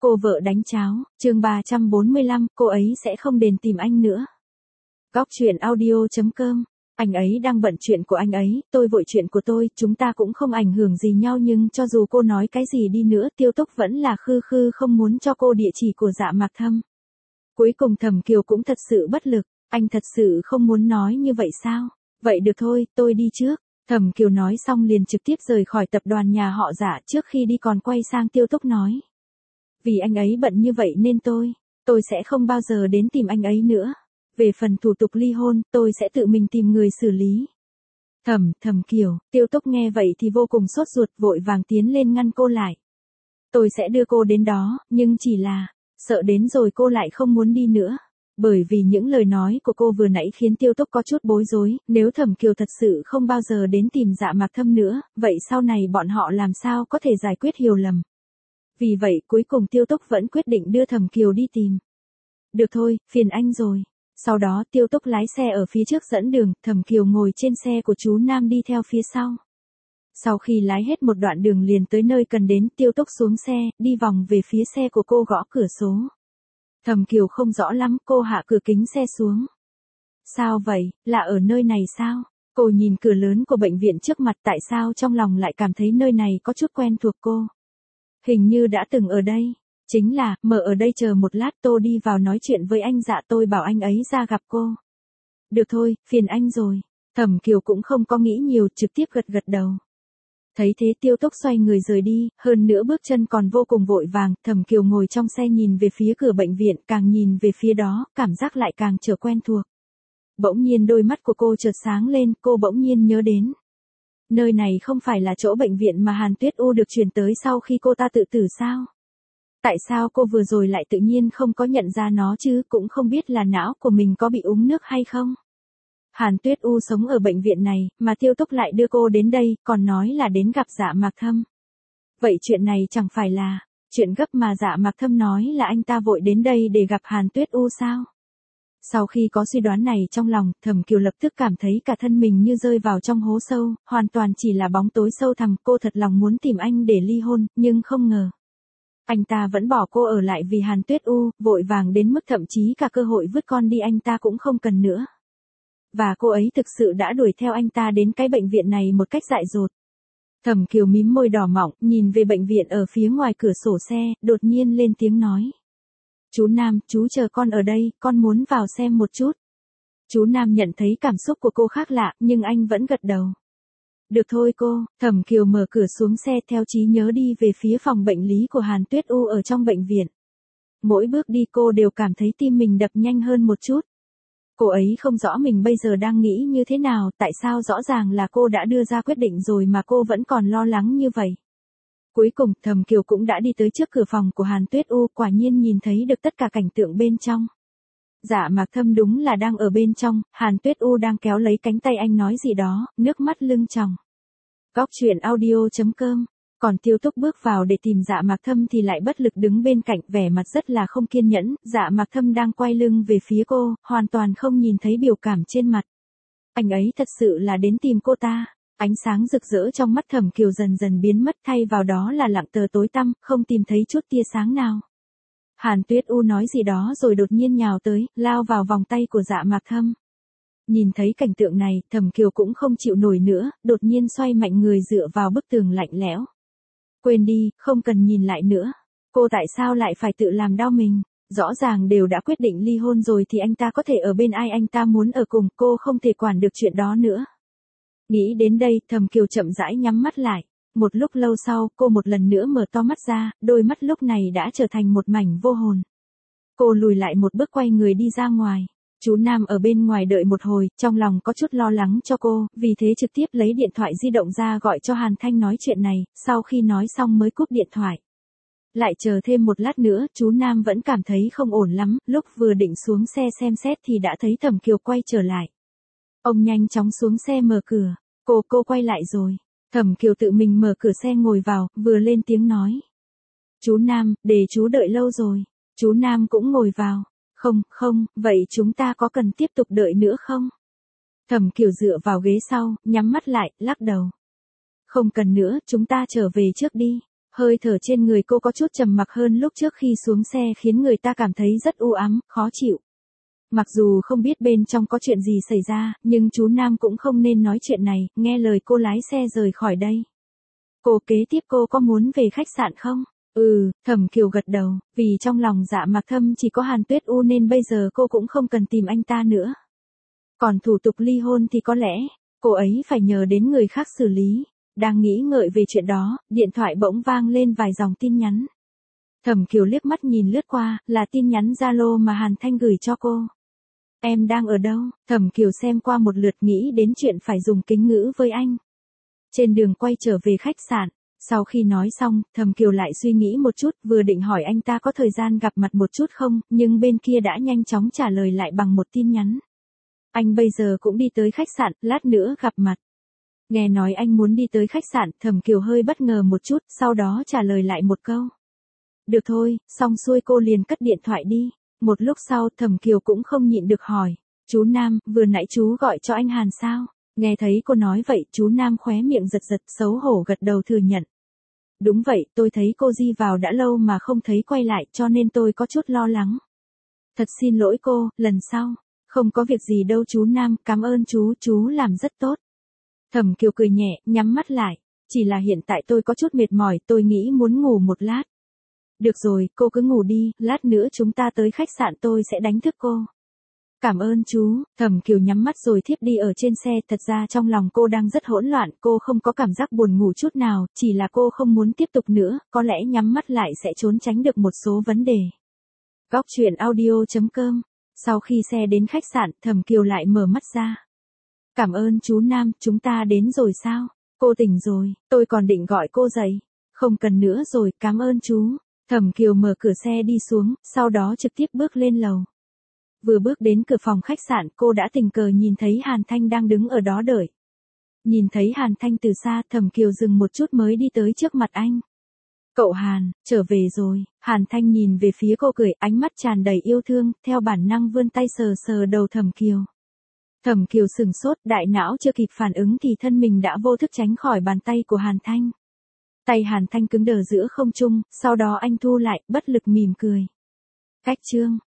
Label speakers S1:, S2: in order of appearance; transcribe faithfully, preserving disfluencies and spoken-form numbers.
S1: Cô vợ đánh cháo, chương ba trăm bốn mươi lăm, cô ấy sẽ không đến tìm anh nữa. Góc chuyện audio.com. Anh ấy đang bận chuyện của anh ấy, tôi vội chuyện của tôi, chúng ta cũng không ảnh hưởng gì nhau, nhưng cho dù cô nói cái gì đi nữa, Tiêu Túc vẫn là khư khư không muốn cho cô địa chỉ của Dạ Mạc Thâm. Cuối cùng Thẩm Kiều cũng thật sự bất lực, anh thật sự không muốn nói như vậy sao? Vậy được thôi, tôi đi trước. Thẩm Kiều nói xong liền trực tiếp rời khỏi tập đoàn nhà họ Dạ, trước khi đi còn quay sang Tiêu Túc nói. Vì anh ấy bận như vậy nên tôi, tôi sẽ không bao giờ đến tìm anh ấy nữa. Về phần thủ tục ly hôn, tôi sẽ tự mình tìm người xử lý. Thẩm, Thẩm Kiều, Tiêu Túc nghe vậy thì vô cùng sốt ruột, vội vàng tiến lên ngăn cô lại. Tôi sẽ đưa cô đến đó, nhưng chỉ là, sợ đến rồi cô lại không muốn đi nữa. Bởi vì những lời nói của cô vừa nãy khiến Tiêu Túc có chút bối rối, nếu Thẩm Kiều thật sự không bao giờ đến tìm Dạ Mạc Thâm nữa, vậy sau này bọn họ làm sao có thể giải quyết hiểu lầm. Vì vậy cuối cùng Tiêu Túc vẫn quyết định đưa Thẩm Kiều đi tìm. Được thôi, phiền anh rồi. Sau đó Tiêu Túc lái xe ở phía trước dẫn đường, Thẩm Kiều ngồi trên xe của chú Nam đi theo phía sau. Sau khi lái hết một đoạn đường liền tới nơi cần đến, Tiêu Túc xuống xe, đi vòng về phía xe của cô gõ cửa số. Thẩm Kiều không rõ lắm, cô hạ cửa kính xe xuống. Sao vậy, là ở nơi này sao? Cô nhìn cửa lớn của bệnh viện trước mặt, tại sao trong lòng lại cảm thấy nơi này có chút quen thuộc cô? Hình như đã từng ở đây. Chính là, mở ở đây chờ một lát, tôi đi vào nói chuyện với anh Dạ, tôi bảo anh ấy ra gặp cô. Được thôi, phiền anh rồi. Thẩm Kiều cũng không có nghĩ nhiều, trực tiếp gật gật đầu. Thấy thế Tiêu Túc xoay người rời đi, hơn nữa bước chân còn vô cùng vội vàng, Thẩm Kiều ngồi trong xe nhìn về phía cửa bệnh viện, càng nhìn về phía đó, cảm giác lại càng trở quen thuộc. Bỗng nhiên đôi mắt của cô chợt sáng lên, cô bỗng nhiên nhớ đến. Nơi này không phải là chỗ bệnh viện mà Hàn Tuyết U được chuyển tới sau khi cô ta tự tử sao? Tại sao cô vừa rồi lại tự nhiên không có nhận ra nó chứ, cũng không biết là não của mình có bị uống nước hay không? Hàn Tuyết U sống ở bệnh viện này, mà Tiêu Túc lại đưa cô đến đây, còn nói là đến gặp Dạ Mạc Thâm. Vậy chuyện này chẳng phải là chuyện gấp mà Dạ Mạc Thâm nói là anh ta vội đến đây để gặp Hàn Tuyết U sao? Sau khi có suy đoán này trong lòng, Thẩm Kiều lập tức cảm thấy cả thân mình như rơi vào trong hố sâu, hoàn toàn chỉ là bóng tối sâu thẳm. Cô thật lòng muốn tìm anh để ly hôn, nhưng không ngờ. Anh ta vẫn bỏ cô ở lại vì Hàn Tuyết U, vội vàng đến mức thậm chí cả cơ hội vứt con đi anh ta cũng không cần nữa. Và cô ấy thực sự đã đuổi theo anh ta đến cái bệnh viện này một cách dại dột. Thẩm Kiều mím môi đỏ mọng, nhìn về bệnh viện ở phía ngoài cửa sổ xe, đột nhiên lên tiếng nói. Chú Nam, chú chờ con ở đây, con muốn vào xem một chút. Chú Nam nhận thấy cảm xúc của cô khác lạ, nhưng anh vẫn gật đầu. Được thôi cô, Thẩm Kiều mở cửa xuống xe theo trí nhớ đi về phía phòng bệnh lý của Hàn Tuyết U ở trong bệnh viện. Mỗi bước đi cô đều cảm thấy tim mình đập nhanh hơn một chút. Cô ấy không rõ mình bây giờ đang nghĩ như thế nào, tại sao rõ ràng là cô đã đưa ra quyết định rồi mà cô vẫn còn lo lắng như vậy. Cuối cùng, Thẩm Kiều cũng đã đi tới trước cửa phòng của Hàn Tuyết U, quả nhiên nhìn thấy được tất cả cảnh tượng bên trong. Dạ Mạc Thâm đúng là đang ở bên trong, Hàn Tuyết U đang kéo lấy cánh tay anh nói gì đó, nước mắt lưng tròng. Góc chuyện audio.com. Còn Tiêu Túc bước vào để tìm Dạ Mạc Thâm thì lại bất lực đứng bên cạnh, vẻ mặt rất là không kiên nhẫn. Dạ Mạc Thâm đang quay lưng về phía cô, hoàn toàn không nhìn thấy biểu cảm trên mặt. Anh ấy thật sự là đến tìm cô ta. Ánh sáng rực rỡ trong mắt Thẩm Kiều dần dần biến mất, thay vào đó là lặng tờ tối tăm, không tìm thấy chút tia sáng nào. Hàn Tuyết U nói gì đó rồi đột nhiên nhào tới, lao vào vòng tay của Dạ Mạc Thâm. Nhìn thấy cảnh tượng này, Thẩm Kiều cũng không chịu nổi nữa, đột nhiên xoay mạnh người dựa vào bức tường lạnh lẽo. Quên đi, không cần nhìn lại nữa. Cô tại sao lại phải tự làm đau mình? Rõ ràng đều đã quyết định ly hôn rồi thì anh ta có thể ở bên ai anh ta muốn ở cùng, cô không thể quản được chuyện đó nữa. Nghĩ đến đây, Thẩm Kiều chậm rãi nhắm mắt lại. Một lúc lâu sau, cô một lần nữa mở to mắt ra, đôi mắt lúc này đã trở thành một mảnh vô hồn. Cô lùi lại một bước quay người đi ra ngoài. Chú Nam ở bên ngoài đợi một hồi, trong lòng có chút lo lắng cho cô, vì thế trực tiếp lấy điện thoại di động ra gọi cho Hàn Thanh nói chuyện này, sau khi nói xong mới cúp điện thoại. Lại chờ thêm một lát nữa, chú Nam vẫn cảm thấy không ổn lắm, lúc vừa định xuống xe xem xét thì đã thấy Thẩm Kiều quay trở lại. Ông nhanh chóng xuống xe mở cửa, cô cô quay lại rồi. Thẩm Kiều tự mình mở cửa xe ngồi vào, vừa lên tiếng nói. Chú Nam, để chú đợi lâu rồi. Chú Nam cũng ngồi vào. Không, không, vậy chúng ta có cần tiếp tục đợi nữa không? Thẩm Kiều dựa vào ghế sau, nhắm mắt lại, lắc đầu. Không cần nữa, chúng ta trở về trước đi. Hơi thở trên người cô có chút trầm mặc hơn lúc trước khi xuống xe khiến người ta cảm thấy rất u ám, khó chịu. Mặc dù không biết bên trong có chuyện gì xảy ra, nhưng chú Nam cũng không nên nói chuyện này, nghe lời cô lái xe rời khỏi đây. Cô kế tiếp cô có muốn về khách sạn không? Ừ, Thẩm Kiều gật đầu, vì trong lòng Dạ Mạc Thâm chỉ có Hàn Tuyết U nên bây giờ cô cũng không cần tìm anh ta nữa. Còn thủ tục ly hôn thì có lẽ, cô ấy phải nhờ đến người khác xử lý. Đang nghĩ ngợi về chuyện đó, điện thoại bỗng vang lên vài dòng tin nhắn. Thẩm Kiều liếc mắt nhìn lướt qua, là tin nhắn Zalo mà Hàn Thanh gửi cho cô. Em đang ở đâu? Thẩm Kiều xem qua một lượt nghĩ đến chuyện phải dùng kính ngữ với anh. Trên đường quay trở về khách sạn, sau khi nói xong, Thẩm Kiều lại suy nghĩ một chút, vừa định hỏi anh ta có thời gian gặp mặt một chút không, nhưng bên kia đã nhanh chóng trả lời lại bằng một tin nhắn. Anh bây giờ cũng đi tới khách sạn, lát nữa gặp mặt. Nghe nói anh muốn đi tới khách sạn, Thẩm Kiều hơi bất ngờ một chút, sau đó trả lời lại một câu. Được thôi, xong xuôi cô liền cất điện thoại đi. Một lúc sau, Thẩm Kiều cũng không nhịn được hỏi. Chú Nam, vừa nãy chú gọi cho anh Hàn sao? Nghe thấy cô nói vậy, chú Nam khóe miệng giật giật, xấu hổ gật đầu thừa nhận. Đúng vậy, tôi thấy cô Di vào đã lâu mà không thấy quay lại cho nên tôi có chút lo lắng. Thật xin lỗi cô, lần sau. Không có việc gì đâu chú Nam, cảm ơn chú, chú làm rất tốt. Thẩm Kiều cười nhẹ, nhắm mắt lại. Chỉ là hiện tại tôi có chút mệt mỏi, tôi nghĩ muốn ngủ một lát. Được rồi, cô cứ ngủ đi, lát nữa chúng ta tới khách sạn tôi sẽ đánh thức cô. Cảm ơn chú, Thẩm Kiều nhắm mắt rồi thiếp đi ở trên xe, thật ra trong lòng cô đang rất hỗn loạn, cô không có cảm giác buồn ngủ chút nào, chỉ là cô không muốn tiếp tục nữa, có lẽ nhắm mắt lại sẽ trốn tránh được một số vấn đề. Góc truyện audio chấm com. Sau khi xe đến khách sạn, Thẩm Kiều lại mở mắt ra. Cảm ơn chú Nam, chúng ta đến rồi sao? Cô tỉnh rồi, tôi còn định gọi cô dậy. Không cần nữa rồi, cảm ơn chú. Thẩm Kiều mở cửa xe đi xuống, sau đó trực tiếp bước lên lầu. Vừa bước đến cửa phòng khách sạn, cô đã tình cờ nhìn thấy Hàn Thanh đang đứng ở đó đợi. Nhìn thấy Hàn Thanh từ xa, Thẩm Kiều dừng một chút mới đi tới trước mặt anh. Cậu Hàn, trở về rồi. Hàn Thanh nhìn về phía cô cười, ánh mắt tràn đầy yêu thương, theo bản năng vươn tay sờ sờ đầu Thẩm Kiều. Thẩm Kiều sừng sốt, đại não chưa kịp phản ứng thì thân mình đã vô thức tránh khỏi bàn tay của Hàn Thanh. Tay Hàn Thanh cứng đờ giữa không trung, sau đó anh thu lại, bất lực mỉm cười. Cách chương